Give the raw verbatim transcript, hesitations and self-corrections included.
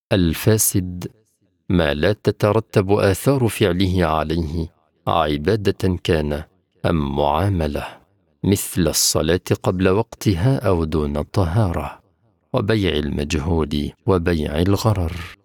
الفاسد ما لا تترتب آثار فعله عليه، عبادة كان أم معاملة، مثل الصلاة قبل وقتها أو دون طهارة، وبيع المجهول وبيع الغرر.